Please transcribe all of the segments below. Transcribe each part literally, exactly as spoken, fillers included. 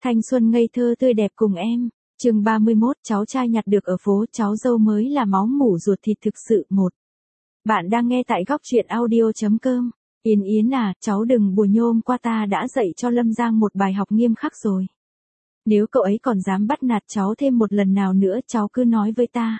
Thanh xuân ngây thơ tươi đẹp cùng em. Chương ba mươi mốt, cháu trai nhặt được ở phố, cháu dâu mới là máu mủ ruột thịt thực sự một. Bạn đang nghe tại góc truyện audio chấm com. Yến Yến à, cháu đừng bùa nhôm qua, ta đã dạy cho Lâm Giang một bài học nghiêm khắc rồi. Nếu cậu ấy còn dám bắt nạt cháu thêm một lần nào nữa, cháu cứ nói với ta.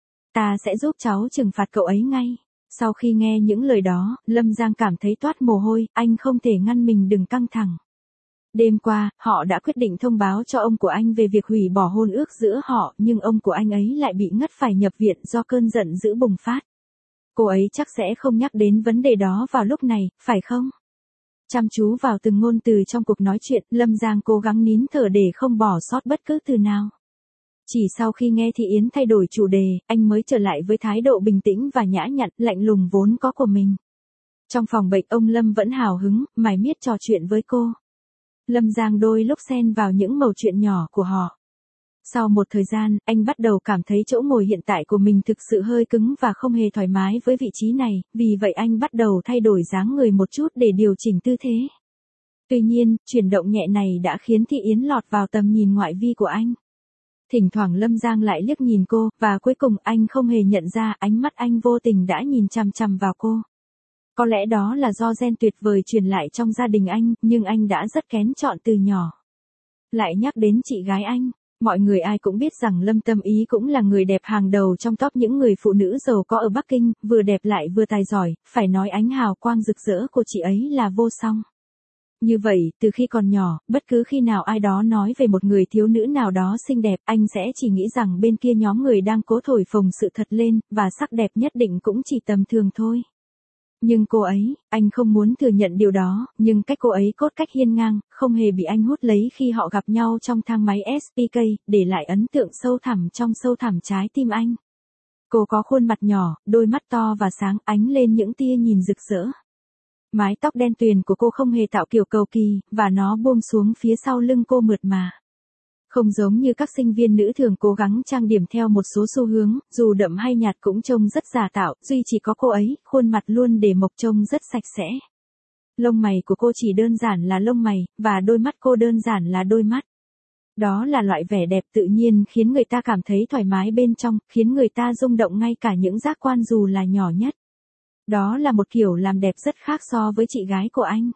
Ta sẽ giúp cháu trừng phạt cậu ấy ngay. Sau khi nghe những lời đó, Lâm Giang cảm thấy toát mồ hôi, anh không thể ngăn mình đừng căng thẳng. Đêm qua, họ đã quyết định thông báo cho ông của anh về việc hủy bỏ hôn ước giữa họ, nhưng ông của anh ấy lại bị ngất phải nhập viện do cơn giận dữ bùng phát. Cô ấy chắc sẽ không nhắc đến vấn đề đó vào lúc này, phải không? Chăm chú vào từng ngôn từ trong cuộc nói chuyện, Lâm Giang cố gắng nín thở để không bỏ sót bất cứ từ nào. Chỉ sau khi nghe Thị Yến thay đổi chủ đề, anh mới trở lại với thái độ bình tĩnh và nhã nhặn, lạnh lùng vốn có của mình. Trong phòng bệnh, ông Lâm vẫn hào hứng, mải miết trò chuyện với cô. Lâm Giang đôi lúc xen vào những mẩu chuyện nhỏ của họ. Sau một thời gian, anh bắt đầu cảm thấy chỗ ngồi hiện tại của mình thực sự hơi cứng và không hề thoải mái với vị trí này, vì vậy anh bắt đầu thay đổi dáng người một chút để điều chỉnh tư thế. Tuy nhiên, chuyển động nhẹ này đã khiến Thị Yến lọt vào tầm nhìn ngoại vi của anh. Thỉnh thoảng Lâm Giang lại liếc nhìn cô, và cuối cùng anh không hề nhận ra ánh mắt anh vô tình đã nhìn chằm chằm vào cô. Có lẽ đó là do gen tuyệt vời truyền lại trong gia đình anh, nhưng anh đã rất kén chọn từ nhỏ. Lại nhắc đến chị gái anh, mọi người ai cũng biết rằng Lâm Tâm Ý cũng là người đẹp hàng đầu trong top những người phụ nữ giàu có ở Bắc Kinh, vừa đẹp lại vừa tài giỏi, phải nói ánh hào quang rực rỡ của chị ấy là vô song. Như vậy, từ khi còn nhỏ, bất cứ khi nào ai đó nói về một người thiếu nữ nào đó xinh đẹp, anh sẽ chỉ nghĩ rằng bên kia nhóm người đang cố thổi phồng sự thật lên, và sắc đẹp nhất định cũng chỉ tầm thường thôi. Nhưng cô ấy, anh không muốn thừa nhận điều đó, nhưng cách cô ấy cốt cách hiên ngang, không hề bị anh hút lấy khi họ gặp nhau trong thang máy ét pê ca, để lại ấn tượng sâu thẳm trong sâu thẳm trái tim anh. Cô có khuôn mặt nhỏ, đôi mắt to và sáng, ánh lên những tia nhìn rực rỡ. Mái tóc đen tuyền của cô không hề tạo kiểu cầu kỳ, và nó buông xuống phía sau lưng cô mượt mà. Không giống như các sinh viên nữ thường cố gắng trang điểm theo một số xu hướng, dù đậm hay nhạt cũng trông rất giả tạo, duy chỉ có cô ấy, khuôn mặt luôn để mộc trông rất sạch sẽ. Lông mày của cô chỉ đơn giản là lông mày, và đôi mắt cô đơn giản là đôi mắt. Đó là loại vẻ đẹp tự nhiên khiến người ta cảm thấy thoải mái bên trong, khiến người ta rung động ngay cả những giác quan dù là nhỏ nhất. Đó là một kiểu làm đẹp rất khác so với chị gái của anh.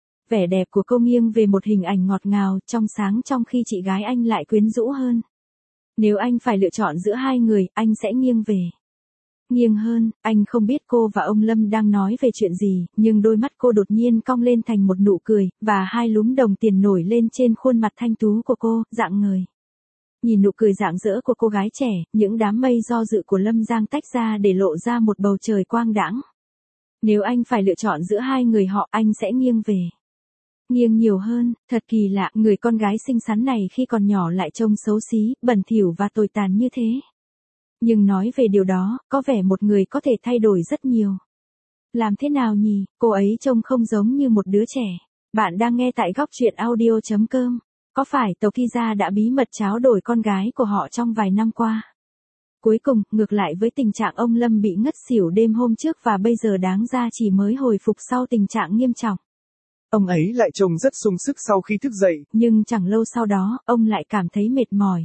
Vẻ đẹp của cô nghiêng về một hình ảnh ngọt ngào, trong sáng, trong khi chị gái anh lại quyến rũ hơn. Nếu anh phải lựa chọn giữa hai người, anh sẽ nghiêng về. Nghiêng hơn, anh không biết cô và ông Lâm đang nói về chuyện gì, nhưng đôi mắt cô đột nhiên cong lên thành một nụ cười, và hai lúm đồng tiền nổi lên trên khuôn mặt thanh tú của cô, rạng ngời. Nhìn nụ cười rạng rỡ của cô gái trẻ, những đám mây do dự của Lâm Giang tách ra để lộ ra một bầu trời quang đãng. Nếu anh phải lựa chọn giữa hai người họ, anh sẽ nghiêng về. Nghiêng nhiều hơn, thật kỳ lạ, người con gái xinh xắn này khi còn nhỏ lại trông xấu xí, bẩn thỉu và tồi tàn như thế. Nhưng nói về điều đó, có vẻ một người có thể thay đổi rất nhiều. Làm thế nào nhỉ, cô ấy trông không giống như một đứa trẻ. Bạn đang nghe tại góc truyện audio chấm com. Có phải Tàu Kiza đã bí mật tráo đổi con gái của họ trong vài năm qua? Cuối cùng, ngược lại với tình trạng ông Lâm bị ngất xỉu đêm hôm trước và bây giờ đáng ra chỉ mới hồi phục sau tình trạng nghiêm trọng. Ông ấy lại trông rất sung sức sau khi thức dậy. Nhưng chẳng lâu sau đó, ông lại cảm thấy mệt mỏi.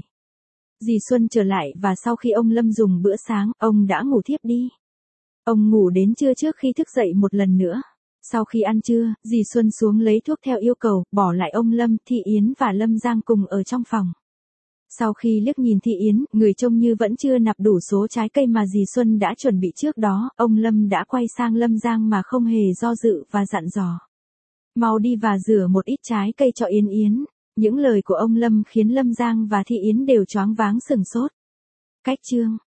Dì Xuân trở lại và sau khi ông Lâm dùng bữa sáng, ông đã ngủ thiếp đi. Ông ngủ đến trưa trước khi thức dậy một lần nữa. Sau khi ăn trưa, dì Xuân xuống lấy thuốc theo yêu cầu, bỏ lại ông Lâm, Thị Yến và Lâm Giang cùng ở trong phòng. Sau khi liếc nhìn Thị Yến, người trông như vẫn chưa nạp đủ số trái cây mà dì Xuân đã chuẩn bị trước đó, ông Lâm đã quay sang Lâm Giang mà không hề do dự và dặn dò. Mau đi và rửa một ít trái cây cho Yến Yến. Những lời của ông Lâm khiến Lâm Giang và Thị Yến đều choáng váng sửng sốt. Cách chương